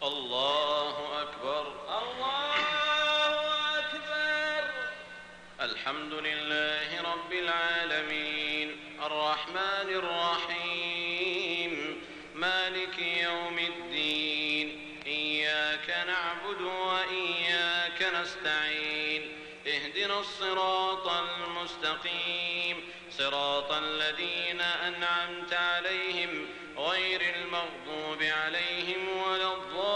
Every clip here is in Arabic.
الله أكبر. الله أكبر. الحمد لله رب العالمين الرحمن الرحيم مالك يوم الدين إياك نعبد وإياك نستعين اهدنا الصراط المستقيم صراط الذين أنعمت عليهم غير المغضوب عليهم ولا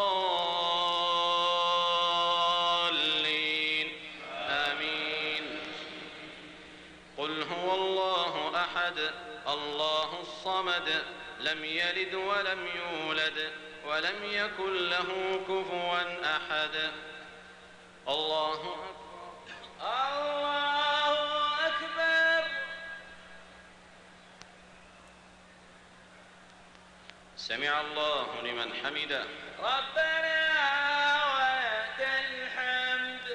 الضالين آمين. قل هو الله أحد الله الصمد لم يلد ولم يولد ولم يكن له كفوا أحد. الله أكبر. الله أكبر. سمع الله لمن حمده. ربنا ولك الحمد.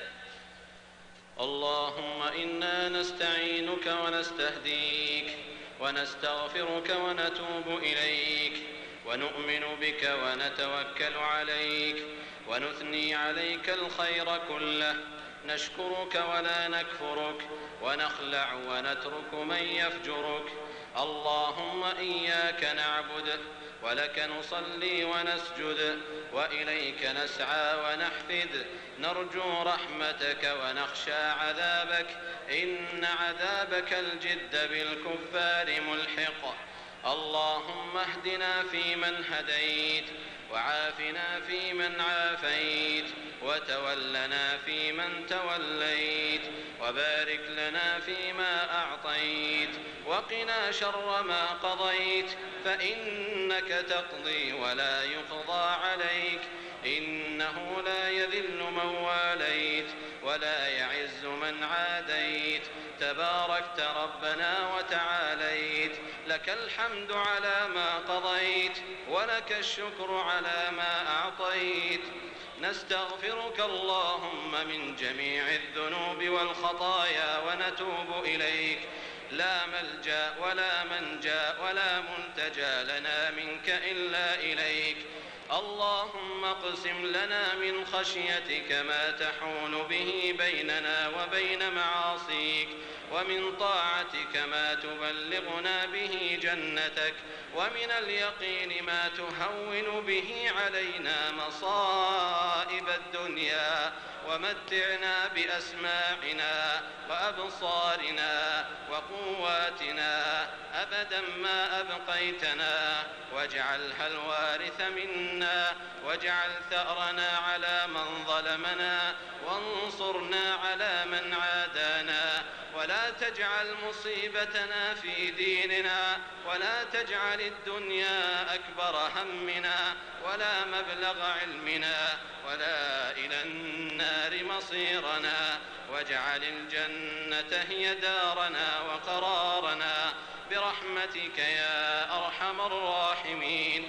اللهم إنا نستعينك ونستهديك ونستغفرك ونتوب إليك ونؤمن بك ونتوكل عليك ونثني عليك الخير كله نشكرك ولا نكفرك ونخلع ونترك من يفجرك. اللهم إياك نعبد ولك نصلي ونسجد وإليك نسعى ونحفد نرجو رحمتك ونخشى عذابك إن عذابك الجد بالكفار ملحق. اللهم اهدنا فيمن هديت وعافنا فيمن عافيت وتولنا فيمن توليت وبارك لنا فيما أعطيت وقنا شر ما قضيت فإنك تقضي ولا يقضى عليك إنه لا يذل من واليت ولا يعز من عاديت تباركت ربنا وتعاليت لك الحمد على ما قضيت ولك الشكر على ما أعطيت. نستغفرك اللهم من جميع الذنوب والخطايا ونتوب إليك لا ملجأ ولا منجا ولا منتجى لنا منك إلا إليك. اللهم اقسم لنا من خشيتك ما تحول به بيننا وبين معاصيك ومن طاعتك ما تبلغنا به جنتك ومن اليقين ما تهون به علينا مصائب الدنيا ومتعنا بأسماعنا وأبصارنا وقواتنا أبدا ما أبقيتنا واجعلها الوارث منا واجعل ثأرنا على من ظلمنا وانصرنا على من عادانا ولا تجعل مصيبتنا في ديننا ولا تجعل الدنيا أكبر همنا ولا مبلغ علمنا ولا إلى النار مصيرنا واجعل الجنة هي دارنا وقرارنا برحمتك يا أرحم الراحمين.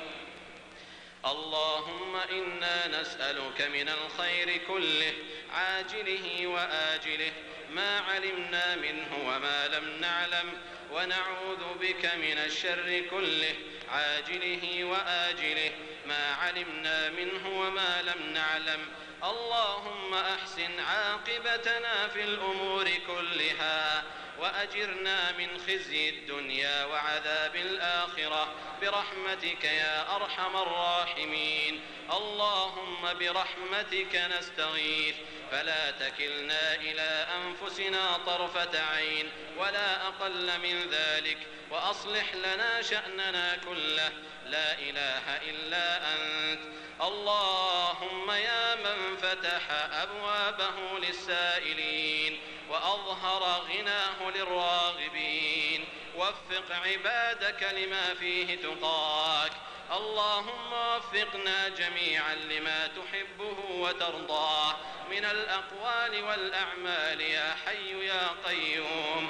اللهم إنا نسألك من الخير كله عاجله وآجله ما علمنا منه وما لم نعلم ونعوذ بك من الشر كله عاجله وآجله ما علمنا منه وما لم نعلم. اللهم أحسن عاقبتنا في الأمور كلها وأجرنا من خزي الدنيا وعذاب الآخرة برحمتك يا أرحم الراحمين. اللهم برحمتك نستغيث فلا تكلنا إلى أنفسنا طرفة عين ولا أقل من ذلك وأصلح لنا شأننا كله لا إله إلا أنت. اللهم يا من فتح أبوابه للسائلين وأظهر غناه للراغبين وفق عبادك لما فيه تقاك. اللهم وفقنا جميعا لما تحبه وترضاه من الأقوال والأعمال يا حي يا قيوم.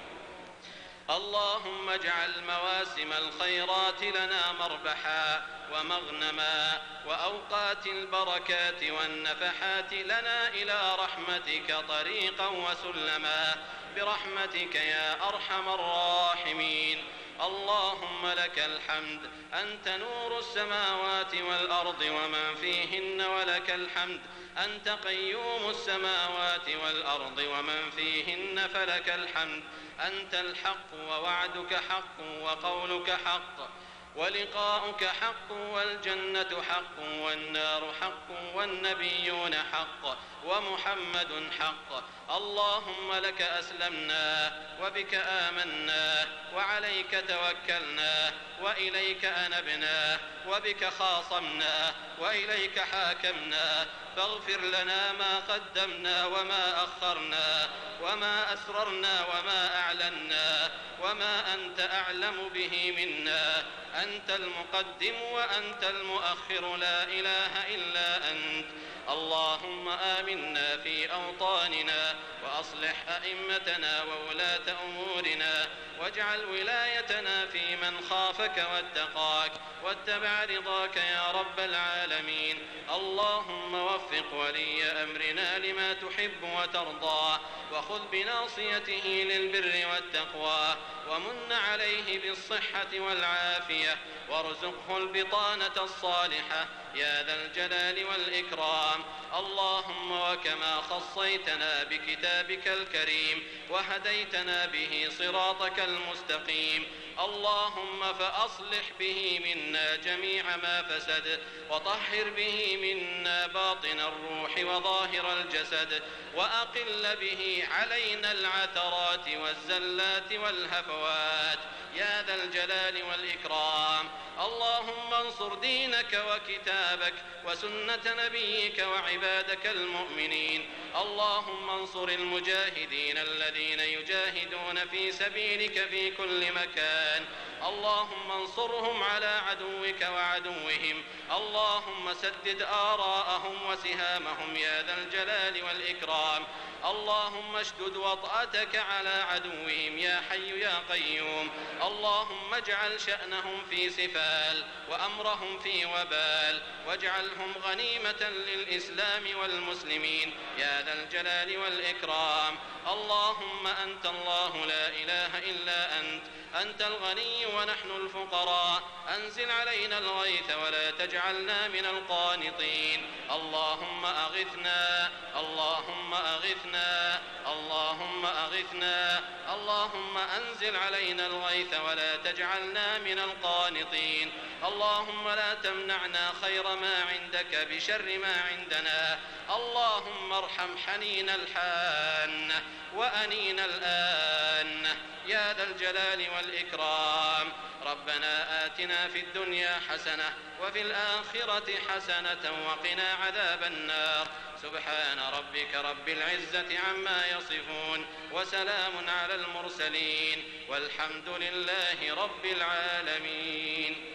اللهم اجعل مواسم الخيرات لنا مربحا ومغنما وأوقات البركات والنفحات لنا إلى رحمتك طريقا وسلما برحمتك يا أرحم الراحمين. اللهم لك الحمد، أنت نور السماوات والأرض ومن فيهن ولك الحمد، أنت قيوم السماوات والأرض ومن فيهن فلك الحمد، أنت الحق ووعدك حق وقولك حق ولقاؤك حق والجنة حق والنار حق والنبيون حق ومحمد حق. اللهم لك أسلمنا وبك آمنا وعليك توكلنا وإليك أنبنا وبك خاصمنا وإليك حاكمنا، فاغفر لنا ما قدمنا وما أخرنا وما أسررنا وما أعلنا وما أنت أعلم به منا، أنت المقدم وأنت المؤخر، لا إله إلا أنت. اللهم آمنا في أوطاننا وأصلح أئمتنا وولاة أمورنا، واجعل ولايتنا في من خافك واتقاك واتبع رضاك يا رب العالمين. اللهم وفق ولي أمرنا لما تحب وترضى، وخذ بناصيته للبر والتقوى، ومن عليه بالصحة والعافية، وارزقه البطانة الصالحة يا ذا الجلال والإكرام. اللهم وكما خصيتنا بكتابك الكريم وهديتنا به صراطك المستقيم، اللهم فأصلح به منا جميع ما فسد، وطهر به منا باطن الروح وظاهر الجسد، وأقل به علينا العثرات والزلات والهفوات يا ذا الجلال والإكرام. اللهم انصر دينك وكتابك وسنة نبيك وعبادك المؤمنين. اللهم انصر المجاهدين الذين يجاهدون في سبيلك في كل مكان، اللهم انصرهم على عدوك وعدوهم، اللهم سدد آراءهم وسهامهم يا ذا الجلال والإكرام. اللهم اشدد وطأتك على عدوهم يا حي يا قيوم. اللهم اجعل شأنهم في سفال وأمرهم في وبال، واجعلهم غنيمة للإسلام والمسلمين يا ذا الجلال والإكرام. اللهم أنت الله لا إله إلا أنت، أنت الغني ونحن الفقراء، أنزل علينا الغيث ولا تجعلنا من القانطين. اللهم أغثنا، اللهم أغثنا، اللهم أغثنا، اللهم أنزل علينا الغيث ولا تجعلنا من القانطين. اللهم لا تمنعنا خير ما عندك بشر ما عندنا. اللهم ارحم حنين الحان وأنين الآن يا ذا الجلال والإكرام. ربنا آتنا في الدنيا حسنة وفي الآخرة حسنة وقنا عذاب النار. سبحان ربك رب العزة عما يصفون، وسلام على المرسلين، والحمد لله رب العالمين.